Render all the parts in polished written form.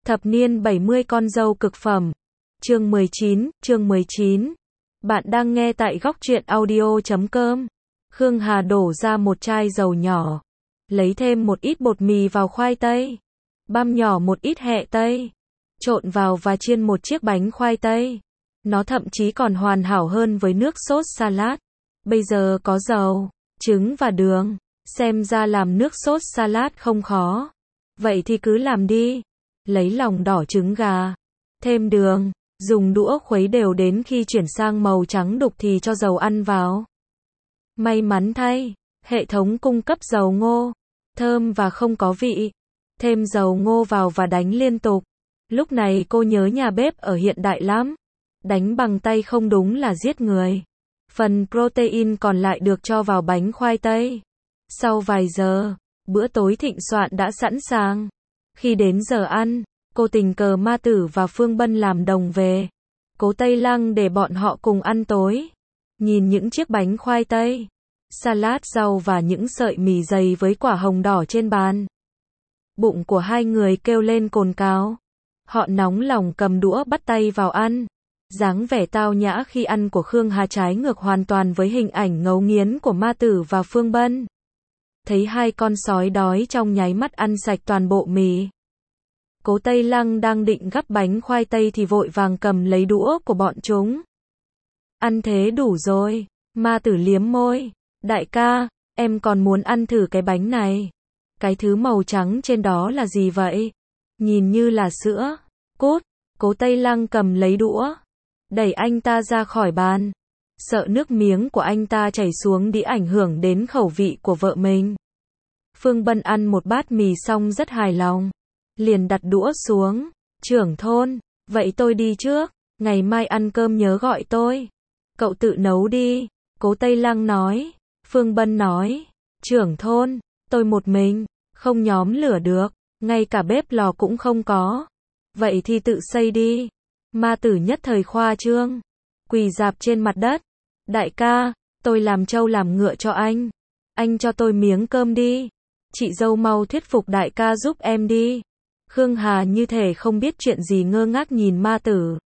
Thập niên 70 con dâu cực phẩm. Chương 19. Bạn đang nghe tại góc truyện audio.com. Khương Hà đổ ra một chai dầu nhỏ. Lấy thêm một ít bột mì vào khoai tây. Băm nhỏ một ít hẹ tây. Trộn vào và chiên một chiếc bánh khoai tây. Nó thậm chí còn hoàn hảo hơn với nước sốt salad. Bây giờ có dầu, trứng và đường. Xem ra làm nước sốt salad không khó. Vậy thì cứ làm đi. Lấy lòng đỏ trứng gà. Thêm đường. Dùng đũa khuấy đều đến khi chuyển sang màu trắng đục thì cho dầu ăn vào. May mắn thay, hệ thống cung cấp dầu ngô. Thơm và không có vị. Thêm dầu ngô vào và đánh liên tục. Lúc này cô nhớ nhà bếp ở hiện đại lắm. Đánh bằng tay không đúng là giết người. Phần protein còn lại được cho vào bánh khoai tây. Sau vài giờ, bữa tối thịnh soạn đã sẵn sàng. Khi đến giờ ăn, cô tình cờ Ma Tử và Phương Bân làm đồng về. Cố Tây Lăng để bọn họ cùng ăn tối. Nhìn những chiếc bánh khoai tây, salad rau và những sợi mì dày với quả hồng đỏ trên bàn. Bụng của hai người kêu lên cồn cào. Họ nóng lòng cầm đũa bắt tay vào ăn. Dáng vẻ tao nhã khi ăn của Khương Hà trái ngược hoàn toàn với hình ảnh ngấu nghiến của Ma Tử và Phương Bân. Thấy hai con sói đói trong nháy mắt ăn sạch toàn bộ mì. Cố Tây Lăng đang định gắp bánh khoai tây thì vội vàng cầm lấy đũa của bọn chúng. Ăn thế đủ rồi. Ma Tử liếm môi. Đại ca, em còn muốn ăn thử cái bánh này. Cái thứ màu trắng trên đó là gì vậy? Nhìn như là sữa. Cút. Cố Tây Lăng cầm lấy đũa. Đẩy anh ta ra khỏi bàn. Sợ nước miếng của anh ta chảy xuống đi ảnh hưởng đến khẩu vị của vợ mình. Phương Bân ăn một bát mì xong rất hài lòng. Liền đặt đũa xuống. Trưởng thôn, vậy tôi đi trước. Ngày mai ăn cơm nhớ gọi tôi. Cậu tự nấu đi. Cố Tây Lăng nói. Phương Bân nói. Trưởng thôn, tôi một mình, không nhóm lửa được. Ngay cả bếp lò cũng không có. Vậy thì tự xây đi. Ma Tử nhất thời khoa trương. Quỳ rạp trên mặt đất. Đại ca, tôi làm trâu làm ngựa cho anh. Anh cho tôi miếng cơm đi. Chị dâu mau thuyết phục đại ca giúp em đi. Khương Hà như thể không biết chuyện gì ngơ ngác nhìn Ma Tử.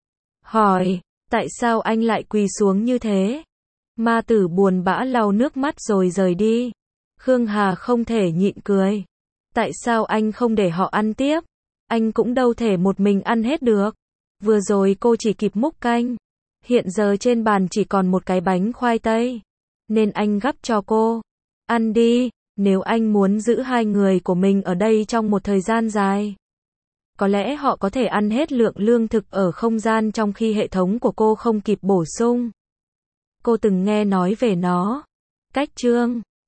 Hỏi, tại sao anh lại quỳ xuống như thế? Ma Tử buồn bã lau nước mắt rồi rời đi. Khương Hà không thể nhịn cười. Tại sao anh không để họ ăn tiếp? Anh cũng đâu thể một mình ăn hết được. Vừa rồi cô chỉ kịp múc canh. Hiện giờ trên bàn chỉ còn một cái bánh khoai tây. Nên anh gắp cho cô. Ăn đi, nếu anh muốn giữ hai người của mình ở đây trong một thời gian dài. Có lẽ họ có thể ăn hết lượng lương thực ở không gian trong khi hệ thống của cô không kịp bổ sung. Cô từng nghe nói về nó. Cách chương